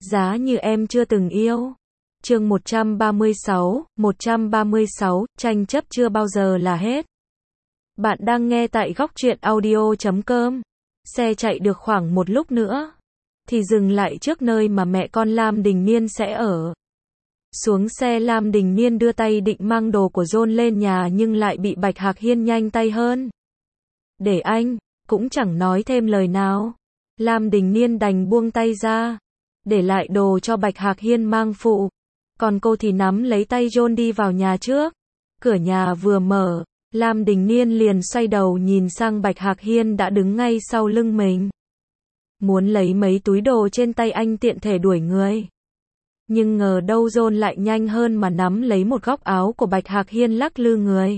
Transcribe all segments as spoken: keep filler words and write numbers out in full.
Giá như em chưa từng yêu. Chương một trăm ba mươi sáu, một trăm ba mươi sáu, tranh chấp chưa bao giờ là hết. Bạn đang nghe tại góc truyện audio chấm com. Xe chạy được khoảng một lúc nữa, thì dừng lại trước nơi mà mẹ con Lam Đình Niên sẽ ở. Xuống xe, Lam Đình Niên đưa tay định mang đồ của John lên nhà nhưng lại bị Bạch Hạc Hiên nhanh tay hơn. Để anh, cũng chẳng nói thêm lời nào. Lam Đình Niên đành buông tay ra, để lại đồ cho Bạch Hạc Hiên mang phụ. Còn cô thì nắm lấy tay John đi vào nhà trước. Cửa nhà vừa mở, Lam Đình Niên liền xoay đầu nhìn sang Bạch Hạc Hiên đã đứng ngay sau lưng mình. Muốn lấy mấy túi đồ trên tay anh tiện thể đuổi người. Nhưng ngờ đâu John lại nhanh hơn mà nắm lấy một góc áo của Bạch Hạc Hiên lắc lư người.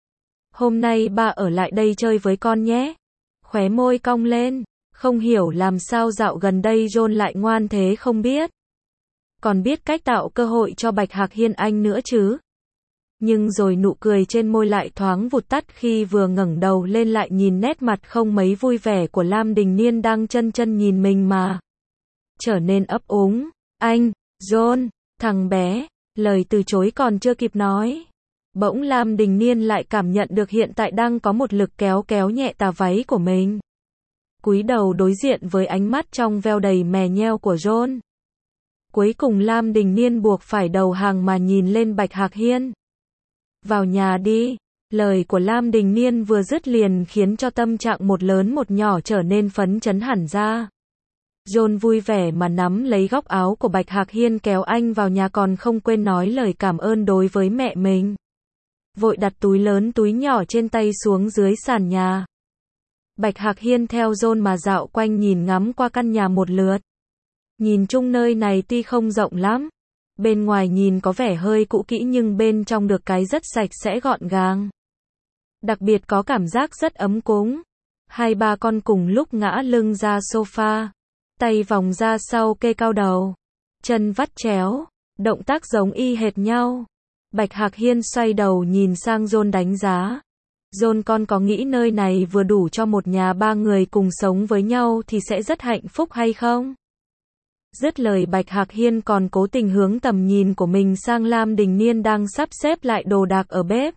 Hôm nay ba ở lại đây chơi với con nhé. Khóe môi cong lên, không hiểu làm sao dạo gần đây John lại ngoan thế không biết. Còn biết cách tạo cơ hội cho Bạch Hạc Hiên anh nữa chứ. Nhưng rồi nụ cười trên môi lại thoáng vụt tắt khi vừa ngẩng đầu lên lại nhìn nét mặt không mấy vui vẻ của Lam Đình Niên đang chân chân nhìn mình mà trở nên ấp úng. Anh, John, thằng bé, lời từ chối còn chưa kịp nói. Bỗng Lam Đình Niên lại cảm nhận được hiện tại đang có một lực kéo kéo nhẹ tà váy của mình. Cúi đầu đối diện với ánh mắt trong veo đầy mè nheo của John. Cuối cùng Lam Đình Niên buộc phải đầu hàng mà nhìn lên Bạch Hạc Hiên. Vào nhà đi. Lời của Lam Đình Niên vừa dứt liền khiến cho tâm trạng một lớn một nhỏ trở nên phấn chấn hẳn ra. John vui vẻ mà nắm lấy góc áo của Bạch Hạc Hiên kéo anh vào nhà, còn không quên nói lời cảm ơn đối với mẹ mình. Vội đặt túi lớn túi nhỏ trên tay xuống dưới sàn nhà. Bạch Hạc Hiên theo John mà dạo quanh nhìn ngắm qua căn nhà một lượt. Nhìn chung nơi này tuy không rộng lắm, bên ngoài nhìn có vẻ hơi cũ kỹ nhưng bên trong được cái rất sạch sẽ gọn gàng. Đặc biệt có cảm giác rất ấm cúng. Hai ba con cùng lúc ngã lưng ra sofa, tay vòng ra sau kê cao đầu, chân vắt chéo, động tác giống y hệt nhau. Bạch Hạc Hiên xoay đầu nhìn sang John đánh giá. John, con có nghĩ nơi này vừa đủ cho một nhà ba người cùng sống với nhau thì sẽ rất hạnh phúc hay không? Dứt lời, Bạch Hạc Hiên còn cố tình hướng tầm nhìn của mình sang Lam Đình Niên đang sắp xếp lại đồ đạc ở bếp.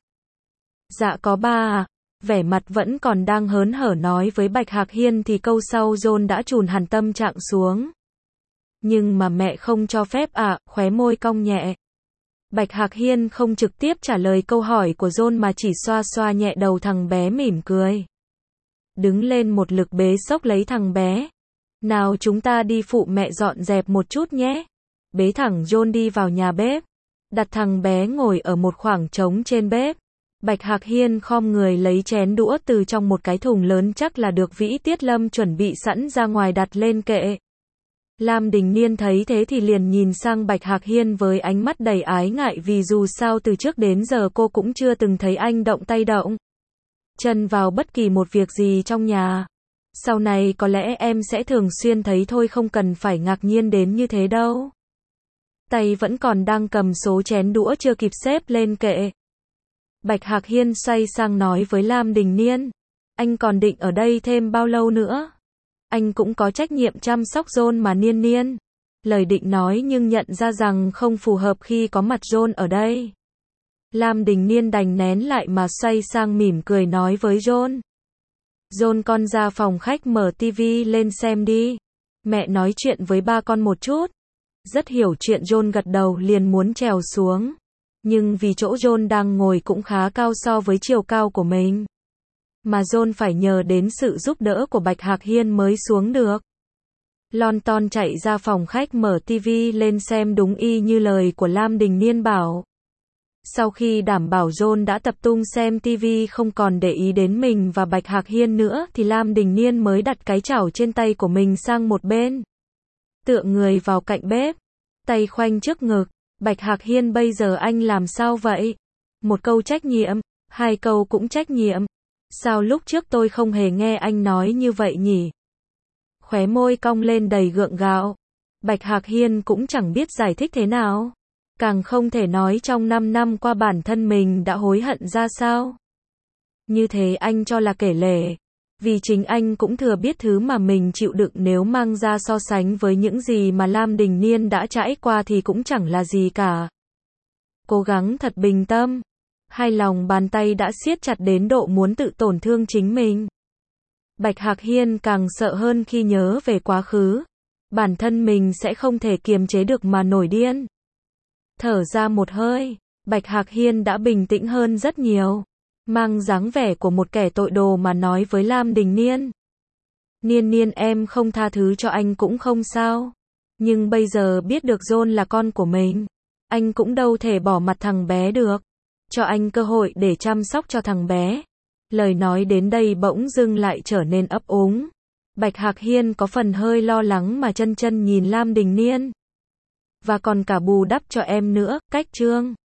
Dạ có ba à. Vẻ mặt vẫn còn đang hớn hở nói với Bạch Hạc Hiên thì câu sau John đã chùn hẳn tâm trạng xuống. Nhưng mà mẹ không cho phép ạ, à, khóe môi cong nhẹ. Bạch Hạc Hiên không trực tiếp trả lời câu hỏi của John mà chỉ xoa xoa nhẹ đầu thằng bé mỉm cười. Đứng lên một lực bế xốc lấy thằng bé. Nào chúng ta đi phụ mẹ dọn dẹp một chút nhé. Bế thẳng John đi vào nhà bếp. Đặt thằng bé ngồi ở một khoảng trống trên bếp. Bạch Hạc Hiên khom người lấy chén đũa từ trong một cái thùng lớn chắc là được Vĩ Tiết Lâm chuẩn bị sẵn ra ngoài đặt lên kệ. Lam Đình Niên thấy thế thì liền nhìn sang Bạch Hạc Hiên với ánh mắt đầy ái ngại, vì dù sao từ trước đến giờ cô cũng chưa từng thấy anh động tay động chân vào bất kỳ một việc gì trong nhà. Sau này có lẽ em sẽ thường xuyên thấy thôi, không cần phải ngạc nhiên đến như thế đâu. Tay vẫn còn đang cầm số chén đũa chưa kịp xếp lên kệ. Bạch Hạc Hiên xoay sang nói với Lam Đình Niên. Anh còn định ở đây thêm bao lâu nữa? Anh cũng có trách nhiệm chăm sóc John mà Niên Niên. Lời định nói nhưng nhận ra rằng không phù hợp khi có mặt John ở đây. Lam Đình Niên đành nén lại mà xoay sang mỉm cười nói với John. John, con ra phòng khách mở tivi lên xem đi. Mẹ nói chuyện với ba con một chút. Rất hiểu chuyện, John gật đầu liền muốn trèo xuống. Nhưng vì chỗ John đang ngồi cũng khá cao so với chiều cao của mình, mà John phải nhờ đến sự giúp đỡ của Bạch Hạc Hiên mới xuống được. Lon ton chạy ra phòng khách mở tivi lên xem đúng y như lời của Lam Đình Niên bảo. Sau khi đảm bảo John đã tập trung xem tivi không còn để ý đến mình và Bạch Hạc Hiên nữa thì Lam Đình Niên mới đặt cái chảo trên tay của mình sang một bên. Tựa người vào cạnh bếp, tay khoanh trước ngực. Bạch Hạc Hiên, bây giờ anh làm sao vậy? Một câu trách nhiệm, hai câu cũng trách nhiệm. Sao lúc trước tôi không hề nghe anh nói như vậy nhỉ? Khóe môi cong lên đầy gượng gạo. Bạch Hạc Hiên cũng chẳng biết giải thích thế nào. Càng không thể nói trong năm năm qua bản thân mình đã hối hận ra sao. Như thế anh cho là kể lể. Vì chính anh cũng thừa biết thứ mà mình chịu đựng nếu mang ra so sánh với những gì mà Lam Đình Niên đã trải qua thì cũng chẳng là gì cả. Cố gắng thật bình tâm. Hai lòng bàn tay đã siết chặt đến độ muốn tự tổn thương chính mình. Bạch Hạc Hiên càng sợ hơn khi nhớ về quá khứ. Bản thân mình sẽ không thể kiềm chế được mà nổi điên. Thở ra một hơi, Bạch Hạc Hiên đã bình tĩnh hơn rất nhiều. Mang dáng vẻ của một kẻ tội đồ mà nói với Lam Đình Niên. Niên Niên, em không tha thứ cho anh cũng không sao. Nhưng bây giờ biết được John là con của mình, anh cũng đâu thể bỏ mặt thằng bé được. Cho anh cơ hội để chăm sóc cho thằng bé. Lời nói đến đây bỗng dưng lại trở nên ấp úng. Bạch Hạc Hiên có phần hơi lo lắng mà chân chân nhìn Lam Đình Niên. Và còn cả bù đắp cho em nữa, cách Trương.